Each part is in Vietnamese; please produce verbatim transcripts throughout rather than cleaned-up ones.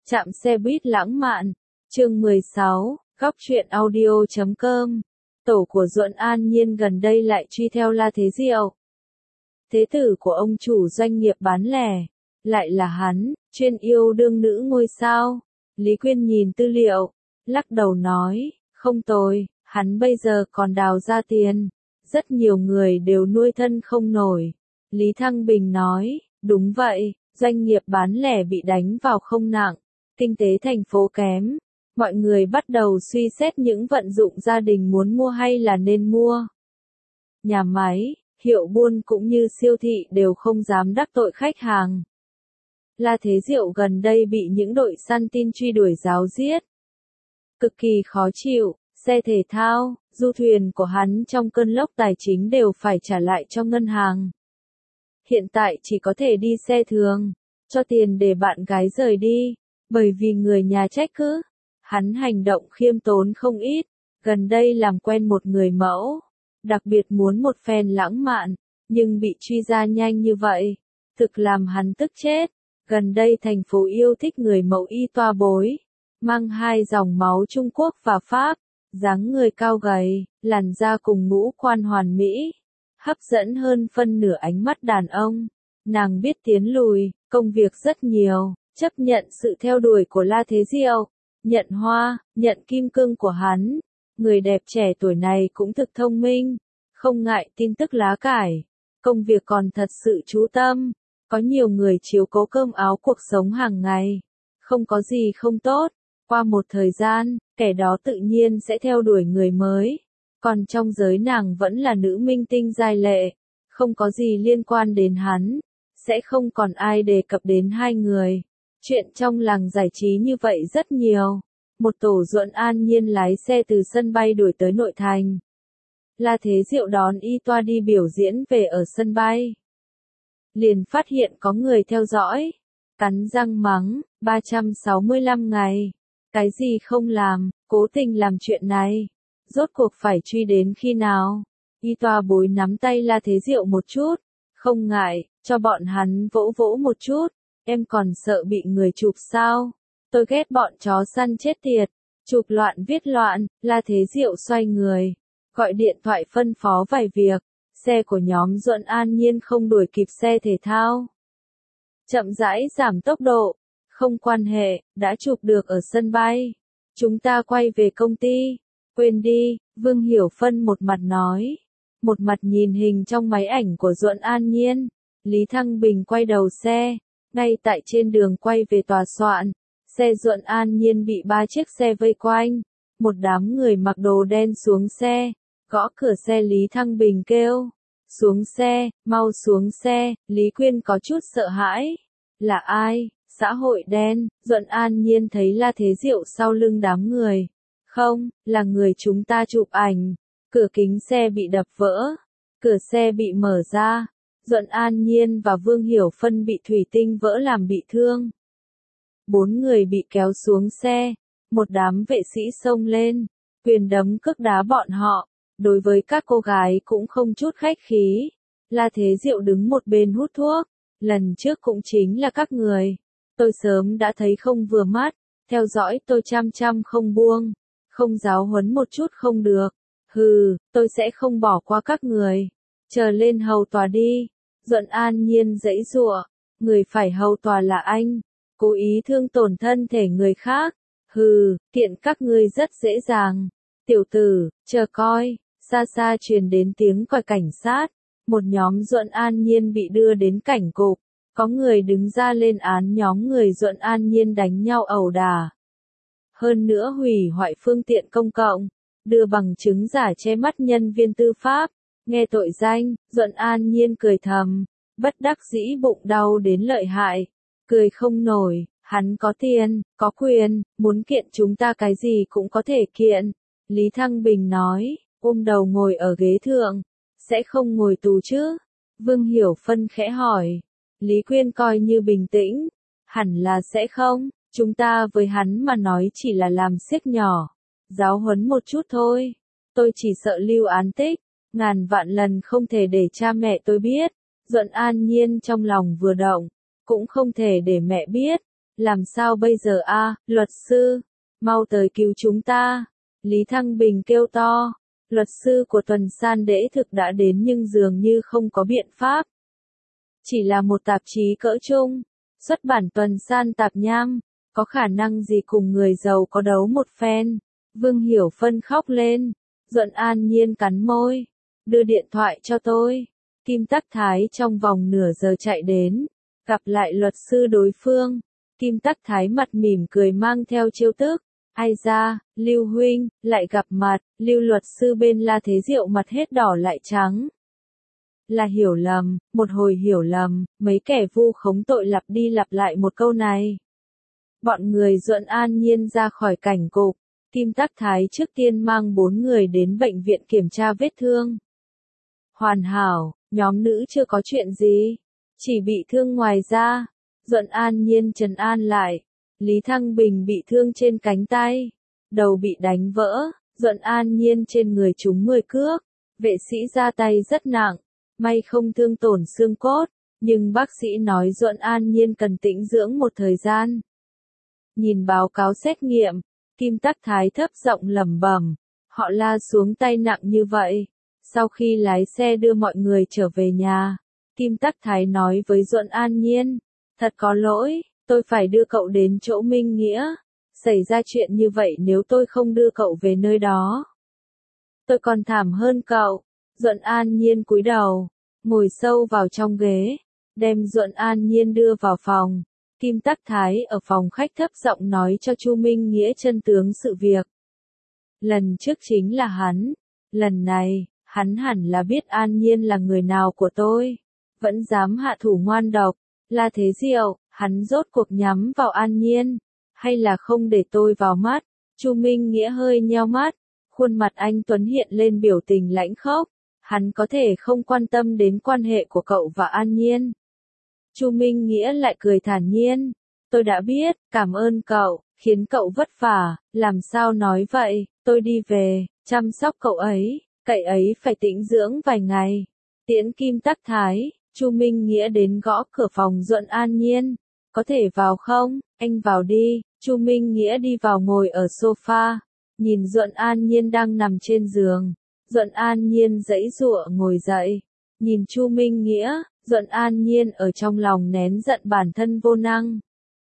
Trạm xe buýt lãng mạn, chương mười sáu, góc truyện audio chấm com. Tổ của Duẫn An Nhiên gần đây lại truy theo La Thế Diệu. Thế tử của ông chủ doanh nghiệp bán lẻ, lại là hắn, chuyên yêu đương nữ ngôi sao. Lý Quyên nhìn tư liệu, lắc đầu nói, không tồi, hắn bây giờ còn đào ra tiền, rất nhiều người đều nuôi thân không nổi. Lý Thăng Bình nói, đúng vậy, doanh nghiệp bán lẻ bị đánh vào không nặng, kinh tế thành phố kém, mọi người bắt đầu suy xét những vận dụng gia đình muốn mua hay là nên mua. Nhà máy, hiệu buôn cũng như siêu thị đều không dám đắc tội khách hàng. La Thế Diệu gần đây bị những đội săn tin truy đuổi ráo riết. Cực kỳ khó chịu, xe thể thao, du thuyền của hắn trong cơn lốc tài chính đều phải trả lại cho ngân hàng. Hiện tại chỉ có thể đi xe thường, cho tiền để bạn gái rời đi, bởi vì người nhà trách cứ. Hắn hành động khiêm tốn không ít, gần đây làm quen một người mẫu, đặc biệt muốn một phen lãng mạn, nhưng bị truy ra nhanh như vậy, thực làm hắn tức chết. Gần đây thành phố yêu thích người mẫu y toa bối, mang hai dòng máu Trung Quốc và Pháp, dáng người cao gầy, làn da cùng ngũ quan hoàn mỹ, hấp dẫn hơn phân nửa ánh mắt đàn ông. Nàng biết tiến lùi, công việc rất nhiều, chấp nhận sự theo đuổi của La Thế Diệu, nhận hoa, nhận kim cương của hắn. Người đẹp trẻ tuổi này cũng thực thông minh, không ngại tin tức lá cải, công việc còn thật sự chú tâm. Có nhiều người chiếu cố cơm áo cuộc sống hàng ngày, không có gì không tốt. Qua một thời gian, kẻ đó tự nhiên sẽ theo đuổi người mới. Còn trong giới nàng vẫn là nữ minh tinh giai lệ, không có gì liên quan đến hắn, sẽ không còn ai đề cập đến hai người. Chuyện trong làng giải trí như vậy rất nhiều. Một tổ Duẫn An Nhiên lái xe từ sân bay đuổi tới nội thành. La Thế Diệu đón y toa đi biểu diễn về ở sân bay. Liền phát hiện có người theo dõi, cắn răng mắng, ba trăm sáu mươi lăm ngày, cái gì không làm, cố tình làm chuyện này, rốt cuộc phải truy đến khi nào. Y toa bối nắm tay La Thế Diệu một chút, không ngại, cho bọn hắn vỗ vỗ một chút, em còn sợ bị người chụp sao, tôi ghét bọn chó săn chết tiệt, chụp loạn viết loạn. La Thế Diệu xoay người, gọi điện thoại phân phó vài việc. Xe của nhóm Duẫn An Nhiên không đuổi kịp xe thể thao, chậm rãi giảm tốc độ, không quan hệ, đã chụp được ở sân bay. Chúng ta quay về công ty, quên đi, Vương Hiểu Phân một mặt nói, một mặt nhìn hình trong máy ảnh của Duẫn An Nhiên. Lý Thăng Bình quay đầu xe, ngay tại trên đường quay về tòa soạn, xe Duẫn An Nhiên bị ba chiếc xe vây quanh, một đám người mặc đồ đen xuống xe. Gõ cửa xe. Lý Thăng Bình kêu, xuống xe, mau xuống xe. Lý Quyên có chút sợ hãi, là ai? Xã hội đen. Duẫn An Nhiên thấy La Thế Diệu sau lưng đám người, không, là người chúng ta chụp ảnh. Cửa kính xe bị đập vỡ, cửa xe bị mở ra, Duẫn An Nhiên và Vương Hiểu Phân bị thủy tinh vỡ làm bị thương. Bốn người bị kéo xuống xe, một đám vệ sĩ xông lên, quyền đấm cước đá bọn họ. Đối với các cô gái cũng không chút khách khí. La Thế Diệu đứng một bên hút thuốc. Lần trước cũng chính là các người. Tôi sớm đã thấy không vừa mắt. Theo dõi tôi chăm chăm không buông. Không giáo huấn một chút không được. Hừ, tôi sẽ không bỏ qua các người. Chờ lên hầu tòa đi. Duẫn An Nhiên giãy giụa. Người phải hầu tòa là anh. Cố ý thương tổn thân thể người khác. Hừ, kiện các ngươi rất dễ dàng. Tiểu tử, chờ coi. Xa xa truyền đến tiếng còi cảnh sát, một nhóm Duẫn An Nhiên bị đưa đến cảnh cục, có người đứng ra lên án nhóm người Duẫn An Nhiên đánh nhau ẩu đả. Hơn nữa hủy hoại phương tiện công cộng, đưa bằng chứng giả che mắt nhân viên tư pháp, nghe tội danh. Duẫn An Nhiên cười thầm, bất đắc dĩ bụng đau đến lợi hại, cười không nổi, hắn có tiền, có quyền, muốn kiện chúng ta cái gì cũng có thể kiện. Lý Thăng Bình nói, ôm đầu ngồi ở ghế thượng, sẽ không ngồi tù chứ? Vương Hiểu Phân khẽ hỏi. Lý Quyên coi như bình tĩnh, hẳn là sẽ không, chúng ta với hắn mà nói chỉ là làm xiếc nhỏ, giáo huấn một chút thôi, tôi chỉ sợ lưu án tích, ngàn vạn lần không thể để cha mẹ tôi biết. Duẫn An Nhiên trong lòng vừa động, cũng không thể để mẹ biết, Làm sao bây giờ a, luật sư? Mau tới cứu chúng ta. Lý Thăng Bình kêu to. Luật sư của Tuần San Đễ thực đã đến nhưng dường như không có biện pháp. Chỉ là một tạp chí cỡ trung, xuất bản Tuần San Tạp Nham, có khả năng gì cùng người giàu có đấu một phen. Vương Hiểu Phân khóc lên. Duẫn An Nhiên cắn môi. Đưa điện thoại cho tôi. Kim Tắc Thái trong vòng nửa giờ chạy đến. Gặp lại luật sư đối phương. Kim Tắc Thái mặt mỉm cười mang theo trêu tức. Ai ra, Lưu huynh, lại gặp mặt. Lưu luật sư bên La Thế Diệu mặt hết đỏ lại trắng. Là hiểu lầm, một hồi hiểu lầm, mấy kẻ vu khống tội lặp đi lặp lại một câu này. Bọn người Duẫn An Nhiên ra khỏi cảnh cục. Kim Tắc Thái trước tiên mang bốn người đến bệnh viện kiểm tra vết thương. Hoàn hảo, nhóm nữ chưa có chuyện gì. Chỉ bị thương ngoài da. Duẫn An Nhiên trấn an lại. Lý Thăng Bình bị thương trên cánh tay. Đầu bị đánh vỡ. Duẫn An Nhiên trên người trúng mười cước. Vệ sĩ ra tay rất nặng. May không thương tổn xương cốt. Nhưng bác sĩ nói Duẫn An Nhiên cần tĩnh dưỡng một thời gian. Nhìn báo cáo xét nghiệm. Kim Tắc Thái thấp giọng lẩm bẩm. Họ la xuống tay nặng như vậy. Sau khi lái xe đưa mọi người trở về nhà. Kim Tắc Thái nói với Duẫn An Nhiên. Thật có lỗi, tôi phải đưa cậu đến chỗ Minh Nghĩa. Xảy ra chuyện như vậy nếu tôi không đưa cậu về nơi đó. Tôi còn thảm hơn cậu. Duẫn An Nhiên cúi đầu. Ngồi sâu vào trong ghế. Đem Duẫn An Nhiên đưa vào phòng. Kim Tắc Thái ở phòng khách thấp giọng nói cho Chu Minh Nghĩa chân tướng sự việc. Lần trước chính là hắn. Lần này, hắn hẳn là biết An Nhiên là người nào của tôi. Vẫn dám hạ thủ ngoan độc. La Thế Diệu, hắn rốt cuộc nhắm vào An Nhiên. Hay là không để tôi vào mắt. Chu Minh Nghĩa hơi nheo mắt. Khuôn mặt anh Tuấn hiện lên biểu tình lãnh khốc. Hắn có thể không quan tâm đến quan hệ của cậu và An Nhiên. Chu Minh Nghĩa lại cười thản nhiên. Tôi đã biết, cảm ơn cậu, khiến cậu vất vả, làm sao nói vậy, tôi đi về, chăm sóc cậu ấy, cậy ấy phải tĩnh dưỡng vài ngày. Tiễn Kim Tắc Thái, Chu Minh Nghĩa đến gõ cửa phòng Duẫn An Nhiên. Có thể vào không, anh vào đi. Chu Minh Nghĩa đi vào ngồi ở sofa, nhìn Duẫn An Nhiên đang nằm trên giường. Duẫn An Nhiên giãy giụa ngồi dậy, nhìn Chu Minh Nghĩa. Duẫn An Nhiên ở trong lòng nén giận bản thân vô năng.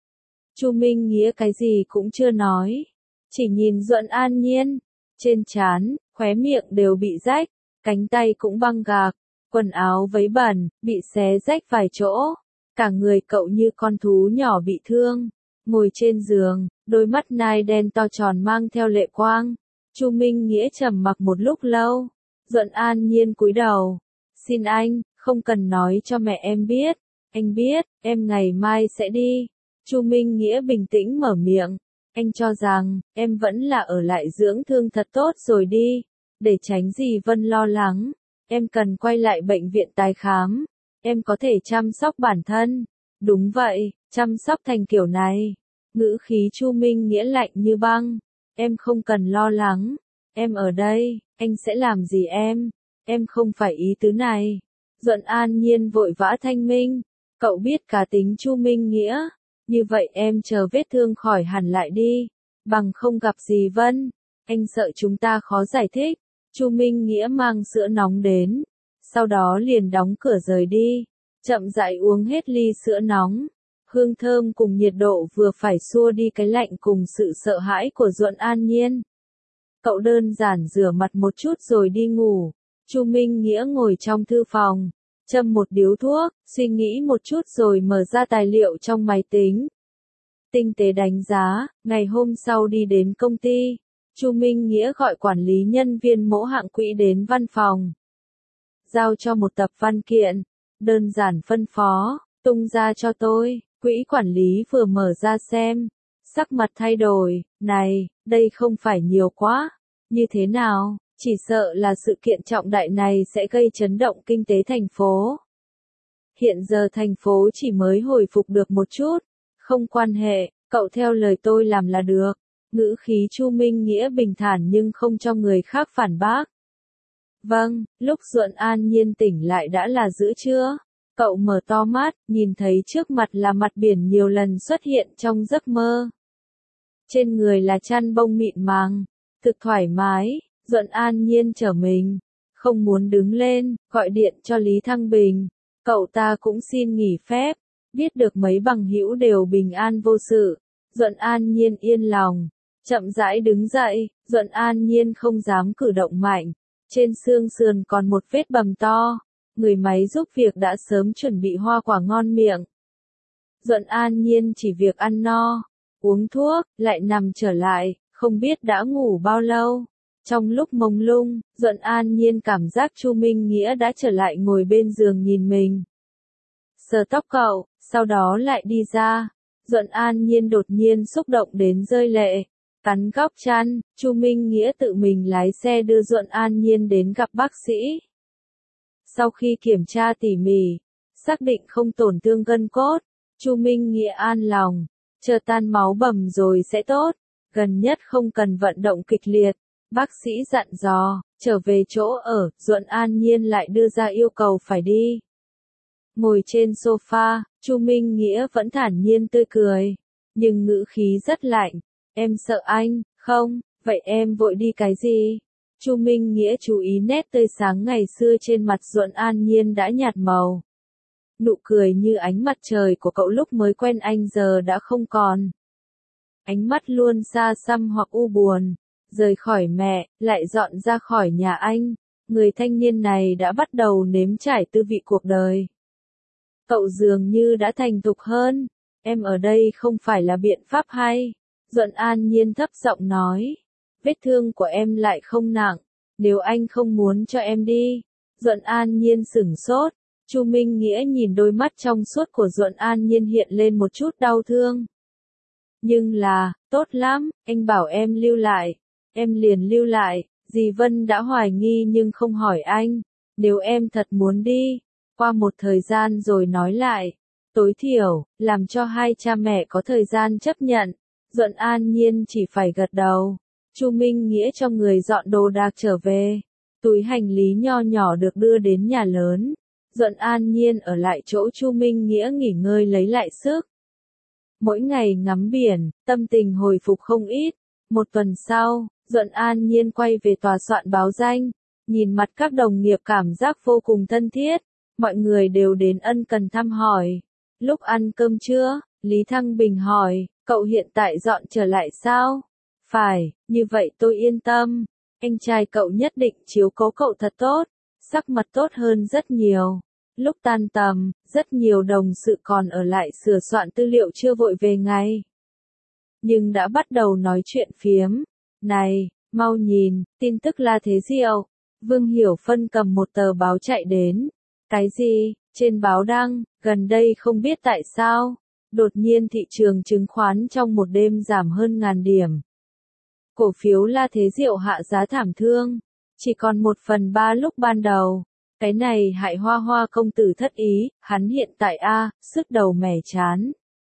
Chu Minh Nghĩa cái gì cũng chưa nói, chỉ nhìn Duẫn An Nhiên, trên trán, khóe miệng đều bị rách, cánh tay cũng băng gạc, quần áo vấy bẩn, bị xé rách vài chỗ, cả người cậu như con thú nhỏ bị thương, ngồi trên giường, đôi mắt nai đen to tròn mang theo lệ quang. Chu Minh Nghĩa trầm mặc một lúc lâu, Duẫn An Nhiên cúi đầu, xin anh. Không cần nói cho mẹ em biết, anh biết, em ngày mai sẽ đi. Chu Minh Nghĩa bình tĩnh mở miệng, anh cho rằng, em vẫn là ở lại dưỡng thương thật tốt rồi đi, để tránh gì Vân lo lắng, em cần quay lại bệnh viện tái khám, em có thể chăm sóc bản thân. Đúng vậy, chăm sóc thành kiểu này. Ngữ khí Chu Minh Nghĩa lạnh như băng, em không cần lo lắng, em ở đây, anh sẽ làm gì em, em không phải ý tứ này. Duẫn An Nhiên vội vã thanh minh, cậu biết cá tính Chu Minh Nghĩa, như vậy em chờ vết thương khỏi hẳn lại đi, bằng không gặp gì Vân, anh sợ chúng ta khó giải thích. Chu Minh Nghĩa mang sữa nóng đến, sau đó liền đóng cửa rời đi, chậm rãi uống hết ly sữa nóng, hương thơm cùng nhiệt độ vừa phải xua đi cái lạnh cùng sự sợ hãi của Duẫn An Nhiên. Cậu đơn giản rửa mặt một chút rồi đi ngủ. Chu Minh Nghĩa ngồi trong thư phòng, châm một điếu thuốc, suy nghĩ một chút rồi mở ra tài liệu trong máy tính. Tinh tế đánh giá, ngày hôm sau đi đến công ty, Chu Minh Nghĩa gọi quản lý nhân viên mẫu hạng quỹ đến văn phòng. Giao cho một tập văn kiện, đơn giản phân phó, tung ra cho tôi. Quỹ quản lý vừa mở ra xem, sắc mặt thay đổi, này, đây không phải nhiều quá, như thế nào? Chỉ sợ là sự kiện trọng đại này sẽ gây chấn động kinh tế thành phố. Hiện giờ thành phố chỉ mới hồi phục được một chút, không quan hệ, cậu theo lời tôi làm là được. Ngữ khí Chu Minh Nghĩa bình thản nhưng không cho người khác phản bác. Vâng, lúc Duẫn An Nhiên tỉnh lại đã là giữa trưa. Cậu mở to mắt, nhìn thấy trước mặt là mặt biển nhiều lần xuất hiện trong giấc mơ. Trên người là chăn bông mịn màng, thực thoải mái. Duẫn an nhiên trở mình, không muốn đứng lên, gọi điện cho Lý Thăng Bình. Cậu ta cũng xin nghỉ phép, biết được mấy bằng hữu đều bình an vô sự. Duẫn an nhiên yên lòng, chậm rãi đứng dậy. Duẫn an nhiên không dám cử động mạnh, trên xương sườn còn một vết bầm to. Người máy giúp việc đã sớm chuẩn bị hoa quả ngon miệng. Duẫn an nhiên chỉ việc ăn no, uống thuốc, lại nằm trở lại, không biết đã ngủ bao lâu. Trong lúc mông lung, Duẫn an nhiên cảm giác Chu Minh Nghĩa đã trở lại ngồi bên giường nhìn mình. Sờ tóc cậu, sau đó lại đi ra. Duẫn an nhiên đột nhiên xúc động đến rơi lệ, cắn góc chăn. Chu Minh Nghĩa tự mình lái xe đưa Duẫn an nhiên đến gặp bác sĩ. Sau khi kiểm tra tỉ mỉ, xác định không tổn thương gân cốt, Chu Minh Nghĩa an lòng, chờ tan máu bầm rồi sẽ tốt, gần nhất không cần vận động kịch liệt. Bác sĩ dặn dò, trở về chỗ ở, Duẫn an nhiên lại đưa ra yêu cầu phải đi. Ngồi trên sofa, Chu Minh Nghĩa vẫn thản nhiên tươi cười, nhưng ngữ khí rất lạnh. Em sợ anh, không, vậy em vội đi cái gì? Chu Minh Nghĩa chú ý nét tươi sáng ngày xưa trên mặt Duẫn an nhiên đã nhạt màu. Nụ cười như ánh mặt trời của cậu lúc mới quen anh giờ đã không còn. Ánh mắt luôn xa xăm hoặc u buồn. Rời khỏi mẹ, lại dọn ra khỏi nhà anh, người thanh niên này đã bắt đầu nếm trải tư vị cuộc đời. Cậu dường như đã thành thục hơn, em ở đây không phải là biện pháp hay. Duẫn an nhiên thấp giọng nói, vết thương của em lại không nặng, nếu anh không muốn cho em đi. Duẫn an nhiên sửng sốt, Chu Minh Nghĩa nhìn đôi mắt trong suốt của Duẫn an nhiên hiện lên một chút đau thương. Nhưng là, tốt lắm, anh bảo em lưu lại. Em liền lưu lại. Dì Vân đã hoài nghi nhưng không hỏi anh. Nếu em thật muốn đi, qua một thời gian rồi nói lại. Tối thiểu, làm cho hai cha mẹ có thời gian chấp nhận. Duẫn an nhiên chỉ phải gật đầu. Chu Minh Nghĩa cho người dọn đồ đạc trở về. Túi hành lý nho nhỏ được đưa đến nhà lớn. Duẫn an nhiên ở lại chỗ Chu Minh Nghĩa nghỉ ngơi lấy lại sức. Mỗi ngày ngắm biển, tâm tình hồi phục không ít. Một tuần sau, Duẫn an nhiên quay về tòa soạn báo danh, nhìn mặt các đồng nghiệp cảm giác vô cùng thân thiết, mọi người đều đến ân cần thăm hỏi. Lúc ăn cơm trưa, Lý Thăng Bình hỏi, cậu hiện tại dọn trở lại sao? Phải, như vậy tôi yên tâm, anh trai cậu nhất định chiếu cố cậu thật tốt, sắc mặt tốt hơn rất nhiều. Lúc tan tầm, rất nhiều đồng sự còn ở lại sửa soạn tư liệu chưa vội về ngay. Nhưng đã bắt đầu nói chuyện phiếm. Này, mau nhìn, tin tức La Thế Diệu. Vương Hiểu Phân cầm một tờ báo chạy đến. Cái gì? Trên báo đăng, gần đây không biết tại sao, đột nhiên thị trường chứng khoán trong một đêm giảm hơn ngàn điểm. Cổ phiếu La Thế Diệu hạ giá thảm thương, chỉ còn một phần ba lúc ban đầu. Cái này hại Hoa Hoa công tử thất ý, hắn hiện tại a, sức đầu mẻ chán.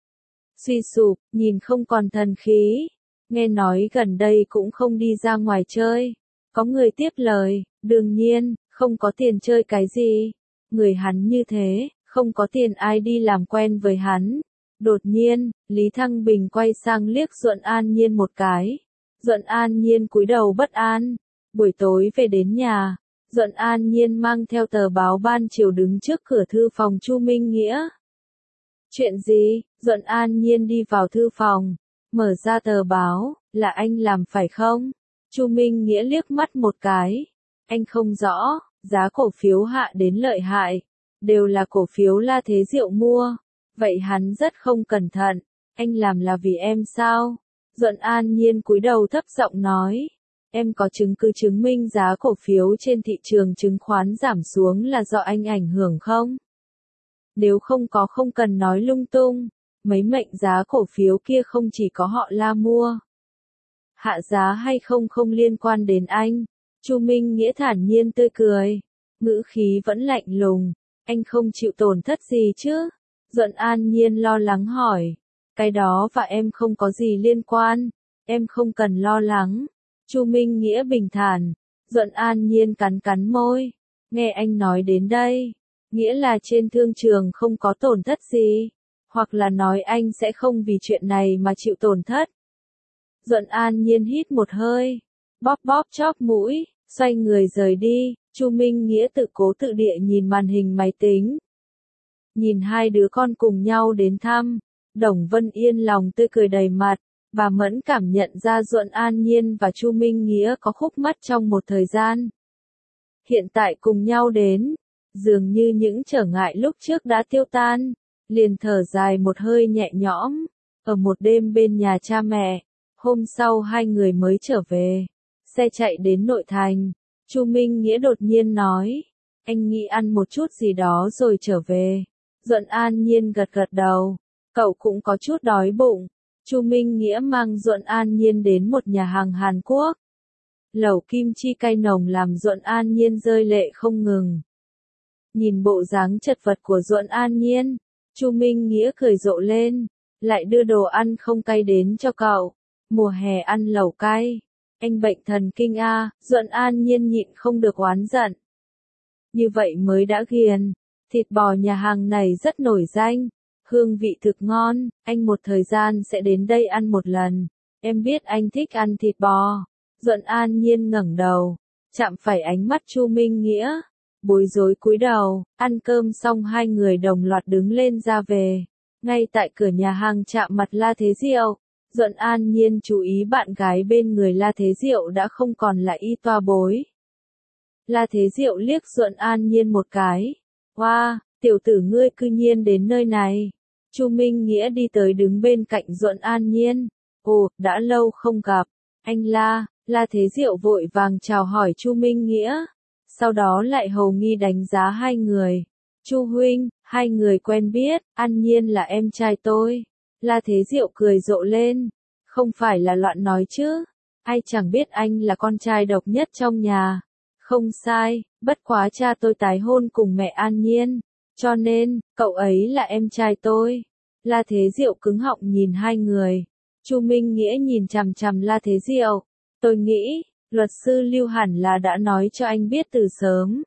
Suy sụp, nhìn không còn thần khí. Nghe nói gần đây cũng không đi ra ngoài chơi. Có người tiếp lời, đương nhiên, không có tiền chơi cái gì. Người hắn như thế, không có tiền ai đi làm quen với hắn. Đột nhiên, Lý Thăng Bình quay sang liếc Duẫn An Nhiên một cái. Duẫn An Nhiên cúi đầu bất an. Buổi tối về đến nhà, Duẫn An Nhiên mang theo tờ báo ban chiều đứng trước cửa thư phòng Chu Minh Nghĩa. Chuyện gì? Duẫn An Nhiên đi vào thư phòng, mở ra tờ báo, là anh làm phải không? Chu Minh Nghĩa liếc mắt một cái. Anh không rõ, giá cổ phiếu hạ đến lợi hại, đều là cổ phiếu La Thế Diệu mua. Vậy hắn rất không cẩn thận, anh làm là vì em sao? Duẫn An Nhiên cúi đầu thấp giọng nói. Em có chứng cứ chứng minh giá cổ phiếu trên thị trường chứng khoán giảm xuống là do anh ảnh hưởng không? Nếu không có không cần nói lung tung, mấy mệnh giá cổ phiếu kia không chỉ có họ La mua. Hạ giá hay không không liên quan đến anh. Chu Minh Nghĩa thản nhiên tươi cười, ngữ khí vẫn lạnh lùng. Anh không chịu tổn thất gì chứ? Duẫn An Nhiên lo lắng hỏi. Cái đó và em không có gì liên quan, em không cần lo lắng. Chu Minh Nghĩa bình thản. Duẫn An Nhiên cắn cắn môi. Nghe anh nói đến đây, Nghĩa là trên thương trường không có tổn thất gì, hoặc là nói anh sẽ không vì chuyện này mà chịu tổn thất. Duẫn An Nhiên hít một hơi, bóp bóp chóp mũi, xoay người rời đi. Chu Minh Nghĩa tự cố tự địa nhìn màn hình máy tính. Nhìn hai đứa con cùng nhau đến thăm, Đồng Vân Yên lòng tươi cười đầy mặt, bà Mẫn cảm nhận ra Duẫn An Nhiên và Chu Minh Nghĩa có khúc mắc trong một thời gian. Hiện tại cùng nhau đến, dường như những trở ngại lúc trước đã tiêu tan, liền thở dài một hơi nhẹ nhõm. Ở một đêm bên nhà cha mẹ, hôm sau hai người mới trở về, xe chạy đến nội thành. Chu Minh Nghĩa đột nhiên nói, anh nghĩ ăn một chút gì đó rồi trở về. Duẫn An Nhiên gật gật đầu, cậu cũng có chút đói bụng. Chu Minh Nghĩa mang Duẫn An Nhiên đến một nhà hàng Hàn Quốc. Lẩu kim chi cay nồng làm Duẫn An Nhiên rơi lệ không ngừng. Nhìn bộ dáng chật vật của Duẫn An Nhiên, Chu Minh Nghĩa cười rộ lên, lại đưa đồ ăn không cay đến cho cậu. Mùa hè ăn lẩu cay, anh bệnh thần kinh a. Duẫn An Nhiên nhịn không được oán giận. Như vậy mới đã ghiền, thịt bò nhà hàng này rất nổi danh, hương vị thực ngon, anh một thời gian sẽ đến đây ăn một lần. Em biết anh thích ăn thịt bò. Duẫn An Nhiên ngẩng đầu, chạm phải ánh mắt Chu Minh Nghĩa, bối rối cúi đầu. Ăn cơm xong hai người đồng loạt đứng lên ra về. Ngay tại cửa nhà hàng chạm mặt La Thế Diệu, Duẫn An Nhiên chú ý bạn gái bên người La Thế Diệu đã không còn là y toa bối. La Thế Diệu liếc Duẫn An Nhiên một cái. Wow, tiểu tử ngươi cư nhiên đến nơi này. Chu Minh Nghĩa đi tới đứng bên cạnh Duẫn An Nhiên. Ồ, đã lâu không gặp. Anh La. La Thế Diệu vội vàng chào hỏi Chu Minh Nghĩa. Sau đó lại hầu nghi đánh giá hai người. Chu huynh, hai người quen biết, An Nhiên là em trai tôi. La Thế Diệu cười rộ lên. Không phải là loạn nói chứ. Ai chẳng biết anh là con trai độc nhất trong nhà. Không sai, bất quá cha tôi tái hôn cùng mẹ An Nhiên. Cho nên, cậu ấy là em trai tôi. La Thế Diệu cứng họng nhìn hai người. Chu Minh Nghĩa nhìn chằm chằm La Thế Diệu. Tôi nghĩ, luật sư Lưu hẳn là đã nói cho anh biết từ sớm.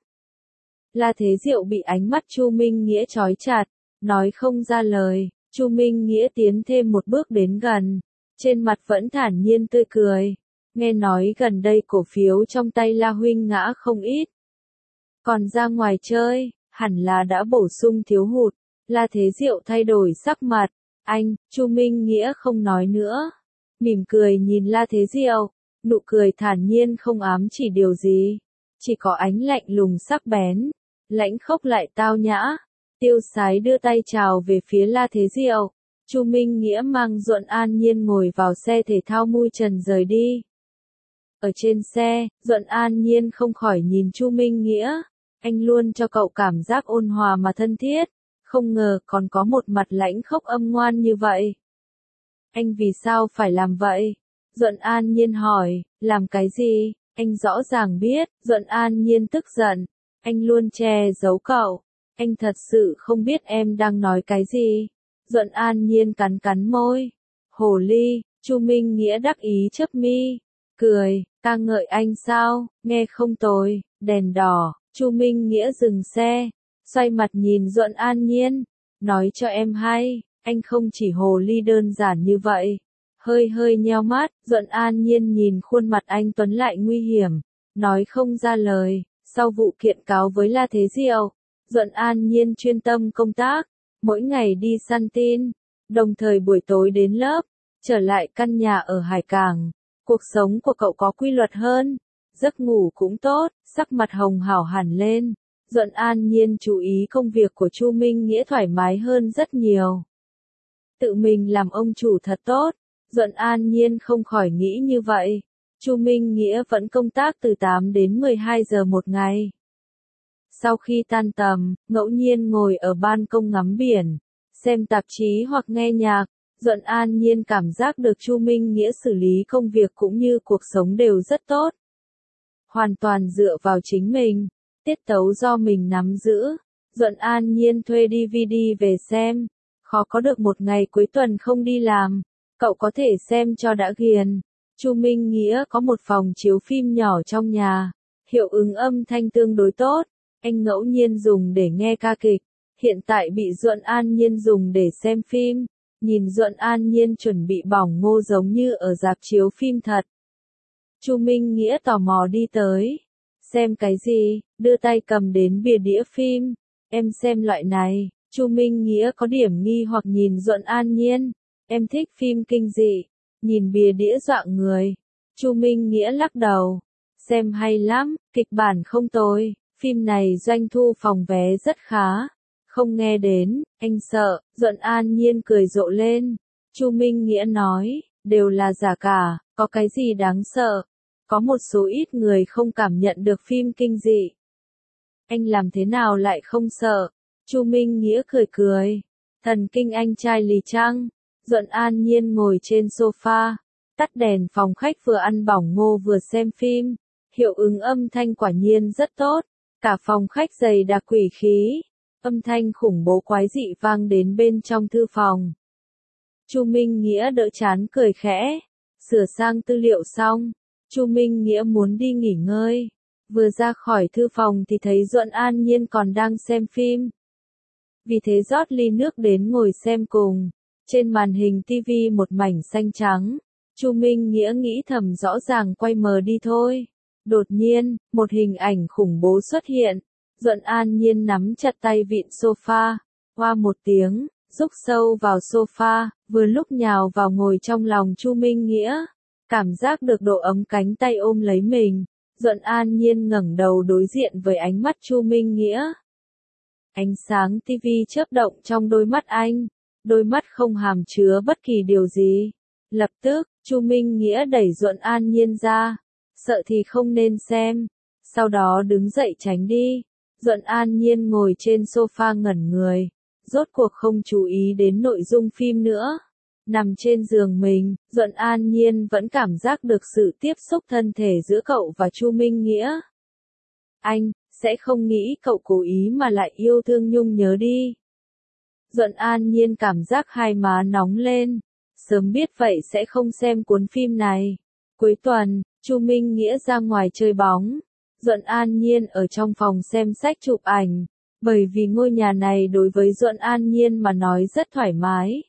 La Thế Diệu bị ánh mắt Chu Minh Nghĩa trói chặt, nói không ra lời. Chu Minh Nghĩa tiến thêm một bước đến gần, trên mặt vẫn thản nhiên tươi cười. Nghe nói gần đây cổ phiếu trong tay La huynh ngã không ít. Còn ra ngoài chơi, hẳn là đã bổ sung thiếu hụt. La Thế Diệu thay đổi sắc mặt. Anh, Chu Minh Nghĩa không nói nữa. Mỉm cười nhìn La Thế Diệu, nụ cười thản nhiên không ám chỉ điều gì. Chỉ có ánh lạnh lùng sắc bén, lãnh khốc lại tao nhã. Tiêu Sái đưa tay chào về phía La Thế Diệu. Chu Minh Nghĩa mang Duẫn An Nhiên ngồi vào xe thể thao mui trần rời đi. Ở trên xe, Duẫn An Nhiên không khỏi nhìn Chu Minh Nghĩa. Anh luôn cho cậu cảm giác ôn hòa mà thân thiết. Không ngờ còn có một mặt lãnh khốc âm ngoan như vậy. Anh vì sao phải làm vậy? Duẫn An Nhiên hỏi, làm cái gì? Anh rõ ràng biết. Duẫn An Nhiên tức giận. Anh luôn che giấu cậu. Anh thật sự không biết em đang nói cái gì. Duẫn An Nhiên cắn cắn môi. Hồ ly. Chu Minh Nghĩa đắc ý chớp mi. Cười, ca ngợi anh sao? Nghe không tồi. Đèn đỏ. Chu Minh Nghĩa dừng xe, xoay mặt nhìn Duẫn An Nhiên. Nói cho em hay, anh không chỉ hồ ly đơn giản như vậy. Hơi hơi nheo mắt, Duẫn An Nhiên nhìn khuôn mặt anh tuấn lại nguy hiểm. Nói không ra lời. Sau vụ kiện cáo với La Thế Diệu, Duẫn An Nhiên chuyên tâm công tác, mỗi ngày đi săn tin, đồng thời buổi tối đến lớp, trở lại căn nhà ở Hải Cảng. Cuộc sống của cậu có quy luật hơn, giấc ngủ cũng tốt, sắc mặt hồng hào hẳn lên. Duẫn An Nhiên chú ý công việc của Chu Minh Nghĩa thoải mái hơn rất nhiều. Tự mình làm ông chủ thật tốt, Duẫn An Nhiên không khỏi nghĩ như vậy. Chu Minh Nghĩa vẫn công tác từ tám đến mười hai giờ một ngày. Sau khi tan tầm, ngẫu nhiên ngồi ở ban công ngắm biển, xem tạp chí hoặc nghe nhạc, Duẫn An Nhiên cảm giác được Chu Minh Nghĩa xử lý công việc cũng như cuộc sống đều rất tốt. Hoàn toàn dựa vào chính mình, tiết tấu do mình nắm giữ. Duẫn An Nhiên thuê đê vê đê về xem, khó có được một ngày cuối tuần không đi làm, cậu có thể xem cho đã ghiền. Chu Minh Nghĩa có một phòng chiếu phim nhỏ trong nhà, hiệu ứng âm thanh tương đối tốt, Anh ngẫu nhiên dùng để nghe ca kịch, hiện tại bị Duẫn An Nhiên dùng để xem phim. Nhìn Duẫn An Nhiên chuẩn bị bỏng ngô giống như ở rạp chiếu phim thật. Chu Minh Nghĩa tò mò đi tới. Xem cái gì? Đưa tay cầm đến bìa đĩa phim. Em xem loại này. Chu Minh Nghĩa có điểm nghi hoặc nhìn Duẫn An Nhiên. Em thích phim kinh dị. Nhìn bìa đĩa dọa người. Chu Minh Nghĩa lắc đầu. Xem hay lắm, kịch bản không tồi. Phim này doanh thu phòng vé rất khá. Không nghe đến, anh sợ. Duẫn An Nhiên cười rộ lên. Chu Minh Nghĩa nói, đều là giả cả, có cái gì đáng sợ. Có một số ít người không cảm nhận được phim kinh dị. Anh làm thế nào lại không sợ? Chu Minh Nghĩa cười cười. Thần kinh anh trai lì chăng? Duẫn An Nhiên ngồi trên sofa, tắt đèn phòng khách vừa ăn bỏng ngô vừa xem phim. Hiệu ứng âm thanh quả nhiên rất tốt. Cả phòng khách dày đặc quỷ khí. Âm thanh khủng bố quái dị vang đến bên trong thư phòng. Chu Minh Nghĩa đỡ chán cười khẽ. Sửa sang tư liệu xong. Chu Minh Nghĩa muốn đi nghỉ ngơi. Vừa ra khỏi thư phòng thì thấy Duẫn An Nhiên còn đang xem phim. Vì thế rót ly nước đến ngồi xem cùng. Trên màn hình tivi một mảnh xanh trắng. Chu Minh Nghĩa nghĩ thầm rõ ràng quay mờ đi thôi. Đột nhiên, một hình ảnh khủng bố xuất hiện. Duẫn An Nhiên nắm chặt tay vịn sofa. Hoa một tiếng, rúc sâu vào sofa, vừa lúc nhào vào ngồi trong lòng Chu Minh Nghĩa. Cảm giác được độ ấm cánh tay ôm lấy mình. Duẫn An Nhiên ngẩng đầu đối diện với ánh mắt Chu Minh Nghĩa. Ánh sáng tivi chớp động trong đôi mắt anh. Đôi mắt không hàm chứa bất kỳ điều gì. Lập tức, Chu Minh Nghĩa đẩy Duẫn An Nhiên ra. Sợ thì không nên xem. Sau đó đứng dậy tránh đi. Duẫn An Nhiên ngồi trên sofa ngẩn người. Rốt cuộc không chú ý đến nội dung phim nữa. Nằm trên giường mình, Duẫn An Nhiên vẫn cảm giác được sự tiếp xúc thân thể giữa cậu và Chu Minh Nghĩa. Anh, sẽ không nghĩ cậu cố ý mà lại yêu thương Nhung Nhớ đi. Duẫn An Nhiên cảm giác hai má nóng lên. Sớm biết vậy sẽ không xem cuốn phim này. Cuối tuần, Chu Minh Nghĩa ra ngoài chơi bóng. Duẫn An Nhiên ở trong phòng xem sách chụp ảnh. Bởi vì ngôi nhà này đối với Duẫn An Nhiên mà nói rất thoải mái.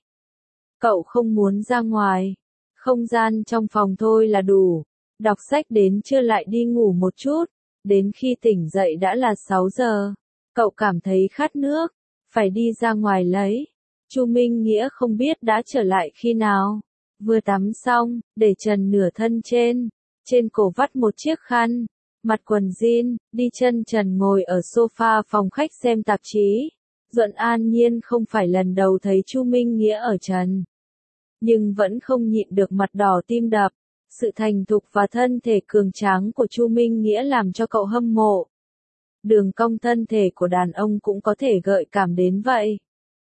Cậu không muốn ra ngoài. Không gian trong phòng thôi là đủ. Đọc sách đến trưa lại đi ngủ một chút. Đến khi tỉnh dậy đã là sáu giờ. Cậu cảm thấy khát nước. Phải đi ra ngoài lấy. Chu Minh Nghĩa không biết đã trở lại khi nào. Vừa tắm xong, để trần nửa thân trên. Trên cổ vắt một chiếc khăn. Mặt quần jean, đi chân trần ngồi ở sofa phòng khách xem tạp chí. Duẫn An Nhiên không phải lần đầu thấy Chu Minh Nghĩa ở trần. Nhưng vẫn không nhịn được mặt đỏ tim đập. Sự thành thục và thân thể cường tráng của Chu Minh Nghĩa làm cho cậu hâm mộ. Đường cong thân thể của đàn ông cũng có thể gợi cảm đến vậy.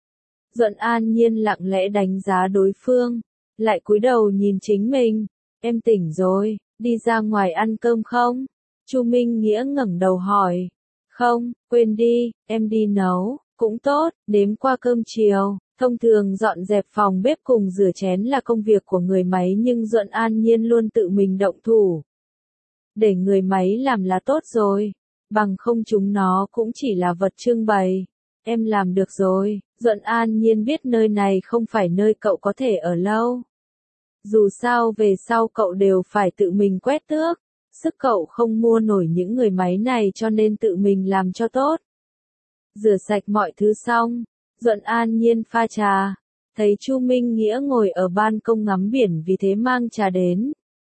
Duẫn An Nhiên lặng lẽ đánh giá đối phương. Lại cúi đầu nhìn chính mình. Em tỉnh rồi, đi ra ngoài ăn cơm không? Chu Minh Nghĩa ngẩng đầu hỏi. Không, quên đi, em đi nấu, cũng tốt, đếm qua cơm chiều. Thông thường dọn dẹp phòng bếp cùng rửa chén là công việc của người máy nhưng Duẫn An Nhiên luôn tự mình động thủ. Để người máy làm là tốt rồi, bằng không chúng nó cũng chỉ là vật trưng bày. Em làm được rồi, Duẫn An Nhiên biết nơi này không phải nơi cậu có thể ở lâu. Dù sao về sau cậu đều phải tự mình quét tước. Sức cậu không mua nổi những người máy này cho nên tự mình làm cho tốt. Rửa sạch mọi thứ xong, Duẫn An Nhiên pha trà. Thấy Chu Minh Nghĩa ngồi ở ban công ngắm biển vì thế mang trà đến.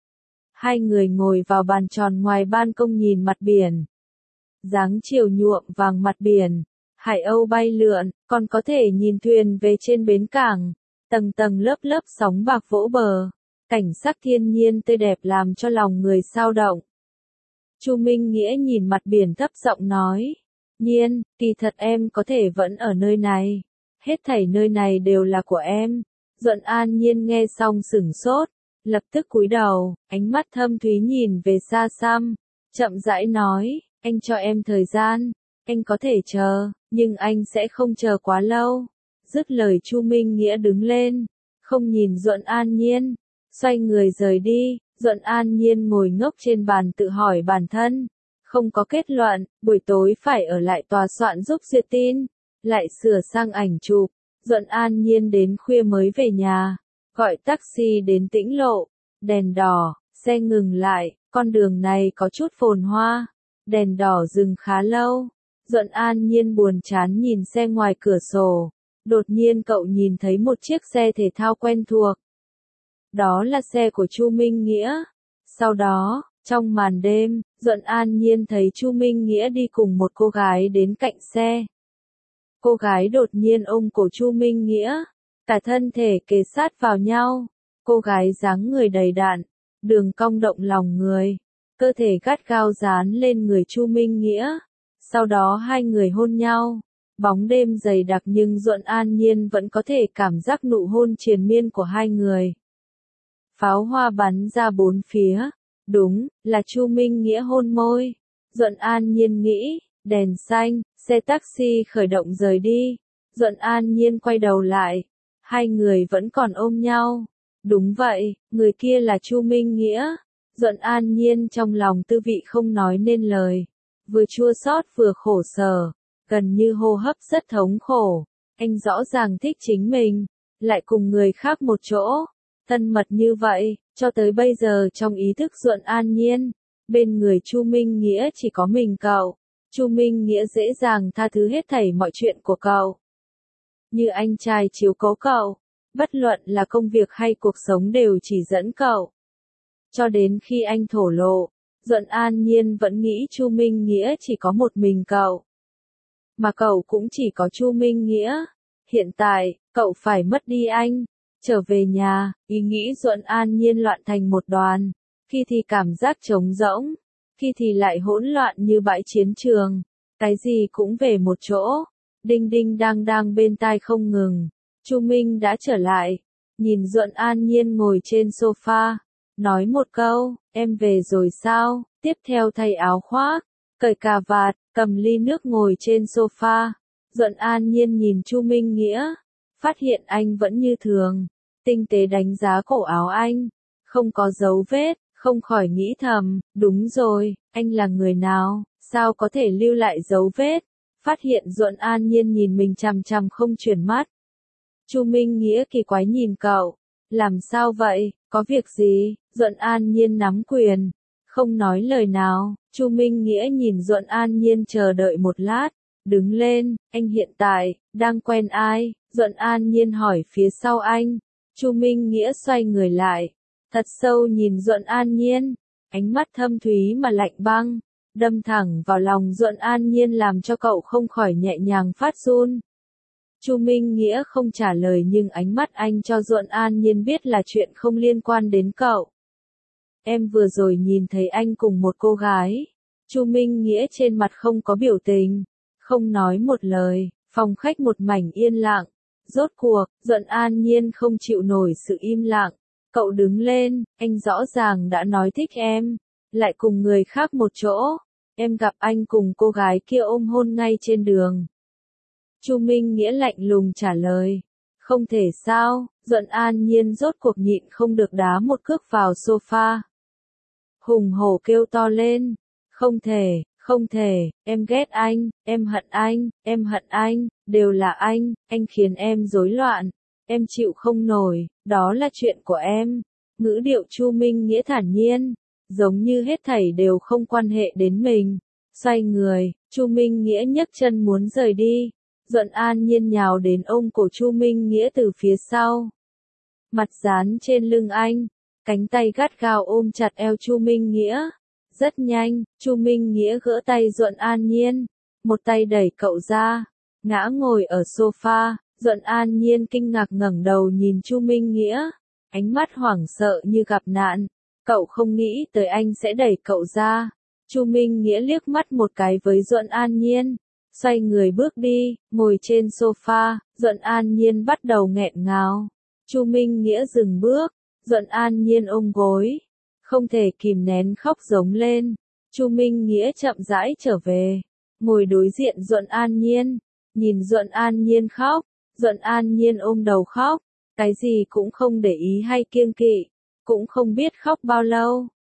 Hai người ngồi vào bàn tròn ngoài ban công nhìn mặt biển. Dáng chiều nhuộm vàng mặt biển. Hải âu bay lượn, còn có thể nhìn thuyền về trên bến cảng. Tầng tầng lớp lớp sóng bạc vỗ bờ. Cảnh sắc thiên nhiên tươi đẹp làm cho lòng người sao động. Chu Minh Nghĩa nhìn mặt biển thấp giọng nói. Nhiên, kỳ thật em có thể vẫn ở nơi này. Hết thảy nơi này đều là của em. Duẫn An Nhiên nghe xong sửng sốt. Lập tức cúi đầu, ánh mắt thâm thúy nhìn về xa xăm. Chậm rãi nói, anh cho em thời gian. Anh có thể chờ, nhưng anh sẽ không chờ quá lâu. Dứt lời Chu Minh Nghĩa đứng lên. Không nhìn Duẫn An Nhiên. Xoay người rời đi, Duẫn An Nhiên ngồi ngốc trên bàn tự hỏi bản thân. Không có kết luận, buổi tối phải ở lại tòa soạn giúp duyệt tin, lại sửa sang ảnh chụp. Duận An Nhiên đến khuya mới về nhà, gọi taxi đến Tĩnh Lộ, đèn đỏ, xe ngừng lại, con đường này có chút phồn hoa, đèn đỏ dừng khá lâu. Duận An Nhiên buồn chán nhìn xe ngoài cửa sổ, đột nhiên cậu nhìn thấy một chiếc xe thể thao quen thuộc. Đó là xe của Chu Minh Nghĩa. Sau đó, trong màn đêm, Duận An Nhiên thấy Chu Minh Nghĩa đi cùng một cô gái đến cạnh xe. Cô gái đột nhiên ôm cổ Chu Minh Nghĩa, cả thân thể kề sát vào nhau. Cô gái dáng người đầy đặn, đường cong động lòng người, cơ thể gắt gao dán lên người Chu Minh Nghĩa. Sau đó hai người hôn nhau. Bóng đêm dày đặc nhưng Duận An Nhiên vẫn có thể cảm giác nụ hôn triền miên của hai người. Pháo hoa bắn ra bốn phía. Đúng, là Chu Minh Nghĩa hôn môi. Duận An Nhiên nghĩ, đèn xanh, xe taxi khởi động rời đi. Duận An Nhiên quay đầu lại. Hai người vẫn còn ôm nhau. Đúng vậy, người kia là Chu Minh Nghĩa. Duận An Nhiên trong lòng tư vị không nói nên lời. Vừa chua xót vừa khổ sở, gần như hô hấp rất thống khổ. Anh rõ ràng thích chính mình, lại cùng người khác một chỗ, thân mật như vậy, cho tới bây giờ trong ý thức Duận An Nhiên, bên người Chu Minh Nghĩa chỉ có mình cậu. Chu Minh Nghĩa dễ dàng tha thứ hết thảy mọi chuyện của cậu. Như anh trai chiếu cố cậu, bất luận là công việc hay cuộc sống đều chỉ dẫn cậu. Cho đến khi anh thổ lộ, Duận An Nhiên vẫn nghĩ Chu Minh Nghĩa chỉ có một mình cậu. Mà cậu cũng chỉ có Chu Minh Nghĩa. Hiện tại, cậu phải mất đi anh. Trở về nhà, ý nghĩ Duận An Nhiên loạn thành một đoàn. Khi thì cảm giác trống rỗng, khi thì lại hỗn loạn như bãi chiến trường. Cái gì cũng về một chỗ. Đinh đinh đang đang bên tai không ngừng. Chu Minh đã trở lại. Nhìn Duận An Nhiên ngồi trên sofa. Nói một câu, em về rồi sao? Tiếp theo thay áo khoác, cởi cà vạt, cầm ly nước ngồi trên sofa. Duận An Nhiên nhìn Chu Minh Nghĩa, phát hiện anh vẫn như thường, tinh tế đánh giá cổ áo anh, không có dấu vết, không khỏi nghĩ thầm, đúng rồi, anh là người nào, sao có thể lưu lại dấu vết? Phát hiện Duận An Nhiên nhìn mình chằm chằm không chuyển mắt. Chu Minh Nghĩa kỳ quái nhìn cậu, làm sao vậy, có việc gì? Duận An Nhiên nắm quyền, không nói lời nào. Chu Minh Nghĩa nhìn Duận An Nhiên chờ đợi một lát, đứng lên, anh hiện tại, đang quen ai? Duận An Nhiên hỏi phía sau anh. Chu Minh Nghĩa xoay người lại, thật sâu nhìn Duận An Nhiên, ánh mắt thâm thúy mà lạnh băng, đâm thẳng vào lòng Duận An Nhiên làm cho cậu không khỏi nhẹ nhàng phát run. Chu Minh Nghĩa không trả lời nhưng ánh mắt anh cho Duận An Nhiên biết là chuyện không liên quan đến cậu. Em vừa rồi nhìn thấy anh cùng một cô gái. Chu Minh Nghĩa trên mặt không có biểu tình, không nói một lời, phòng khách một mảnh yên lặng. Rốt cuộc, Duận An Nhiên không chịu nổi sự im lặng. Cậu đứng lên, anh rõ ràng đã nói thích em, lại cùng người khác một chỗ. Em gặp anh cùng cô gái kia ôm hôn ngay trên đường. Chu Minh Nghĩa lạnh lùng trả lời. Không thể sao? Duận An Nhiên rốt cuộc nhịn không được đá một cước vào sofa. Hùng hổ kêu to lên. Không thể, không thể, em ghét anh, em hận anh, em hận anh, đều là anh, anh khiến em rối loạn. Em chịu không nổi, đó là chuyện của em. Ngữ điệu Chu Minh Nghĩa thản nhiên, giống như hết thảy đều không quan hệ đến mình. Xoay người, Chu Minh Nghĩa nhấc chân muốn rời đi. Duận An Nhiên nhào đến ôm cổ Chu Minh Nghĩa từ phía sau. Mặt dán trên lưng anh, cánh tay gắt gao ôm chặt eo Chu Minh Nghĩa. Rất nhanh, Chu Minh Nghĩa gỡ tay Duận An Nhiên, một tay đẩy cậu ra, ngã ngồi ở sofa. Duận An Nhiên kinh ngạc ngẩng đầu nhìn Chu Minh Nghĩa, ánh mắt hoảng sợ như gặp nạn. Cậu không nghĩ tới anh sẽ đẩy cậu ra. Chu Minh Nghĩa liếc mắt một cái với Duận An Nhiên, xoay người bước đi, ngồi trên sofa. Duận An Nhiên bắt đầu nghẹn ngào. Chu Minh Nghĩa dừng bước, Duận An Nhiên ôm gối, không thể kìm nén khóc giống lên. Chu Minh Nghĩa chậm rãi trở về, ngồi đối diện Duận An Nhiên, nhìn Duận An Nhiên khóc. Duận An Nhiên ôm đầu khóc, cái gì cũng không để ý hay kiêng kỵ, cũng không biết khóc bao lâu.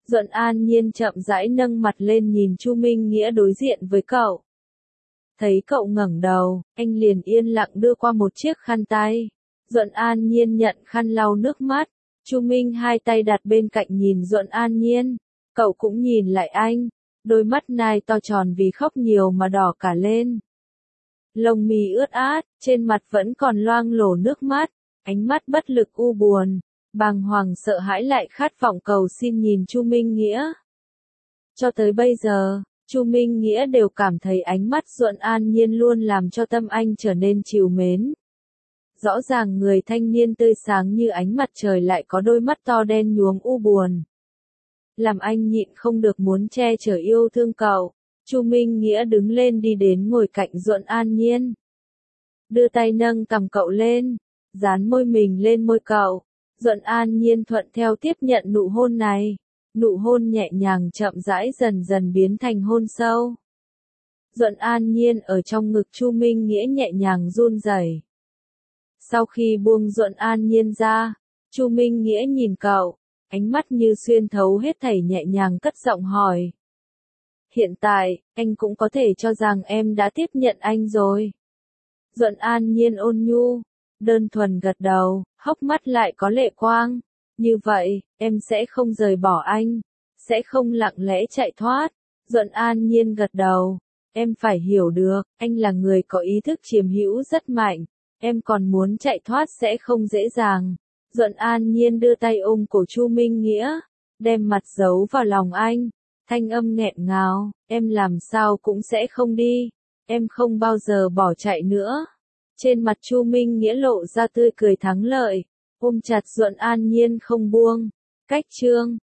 Duẫn An Nhiên chậm rãi nâng mặt lên nhìn Chu Minh Nghĩa đối diện với cậu. Thấy cậu ngẩng đầu, anh liền yên lặng đưa qua một chiếc khăn tay. Duẫn An Nhiên nhận khăn lau nước mắt. Chu Minh hai tay đặt bên cạnh nhìn Duẫn An Nhiên. Cậu cũng nhìn lại anh. Đôi mắt nai to tròn vì khóc nhiều mà đỏ cả lên. Lông mi ướt át, trên mặt vẫn còn loang lổ nước mắt. Ánh mắt bất lực u buồn. Bàng hoàng sợ hãi lại khát vọng cầu xin nhìn Chu Minh Nghĩa. Cho tới bây giờ, Chu Minh Nghĩa đều cảm thấy ánh mắt Duẫn An Nhiên luôn làm cho tâm anh trở nên trìu mến. Rõ ràng người thanh niên tươi sáng như ánh mặt trời lại có đôi mắt to đen nhuốm u buồn. Làm anh nhịn không được muốn che chở yêu thương cậu. Chu Minh Nghĩa đứng lên đi đến ngồi cạnh Duẫn An Nhiên. Đưa tay nâng cằm cậu lên, dán môi mình lên môi cậu. Duẫn An Nhiên thuận theo tiếp nhận nụ hôn này. Nụ hôn nhẹ nhàng chậm rãi dần dần biến thành hôn sâu. Duẫn An Nhiên ở trong ngực Chu Minh Nghĩa nhẹ nhàng run rẩy. Sau khi buông Duẫn An Nhiên ra, Chu Minh Nghĩa nhìn cậu, ánh mắt như xuyên thấu hết thảy nhẹ nhàng cất giọng hỏi. Hiện tại, anh cũng có thể cho rằng em đã tiếp nhận anh rồi. Duẫn An Nhiên ôn nhu, đơn thuần gật đầu, hốc mắt lại có lệ quang. Như vậy, em sẽ không rời bỏ anh, sẽ không lặng lẽ chạy thoát. Duẫn An Nhiên gật đầu, em phải hiểu được, anh là người có ý thức chiếm hữu rất mạnh, em còn muốn chạy thoát sẽ không dễ dàng. Duẫn An Nhiên đưa tay ôm cổ Chu Minh Nghĩa, đem mặt giấu vào lòng anh, thanh âm nghẹn ngào, em làm sao cũng sẽ không đi, em không bao giờ bỏ chạy nữa. Trên mặt Chu Minh Nghĩa lộ ra tươi cười thắng lợi, ôm chặt Duẫn An Nhiên không buông. Cách chương